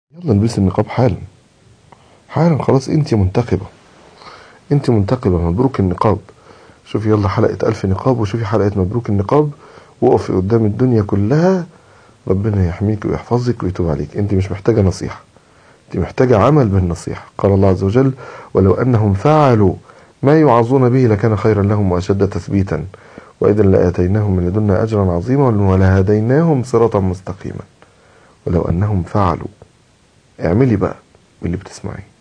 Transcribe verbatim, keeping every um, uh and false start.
يلا البسي النقاب حالا حالا. خلاص انت منتقبة، انت منتقبة، مبروك النقاب. شوفي يلا حلقة ألف نقاب، وشوفي حلقة مبروك النقاب، وقفي قدام الدنيا كلها. ربنا يحميك ويحفظك ويتوب عليك. انت مش محتاجة نصيحة، انت محتاجة عمل بالنصيحة. قال الله عز وجل: ولو أنهم فعلوا ما يوعظون به لكان خيرا لهم وأشد تثبيتا وإذا لآتيناهم من لدنا أجرا عظيما ولهديناهم صراطا مستقيما. ولو أنهم فعلوا، اعملي بقى باللي بتسمعيه.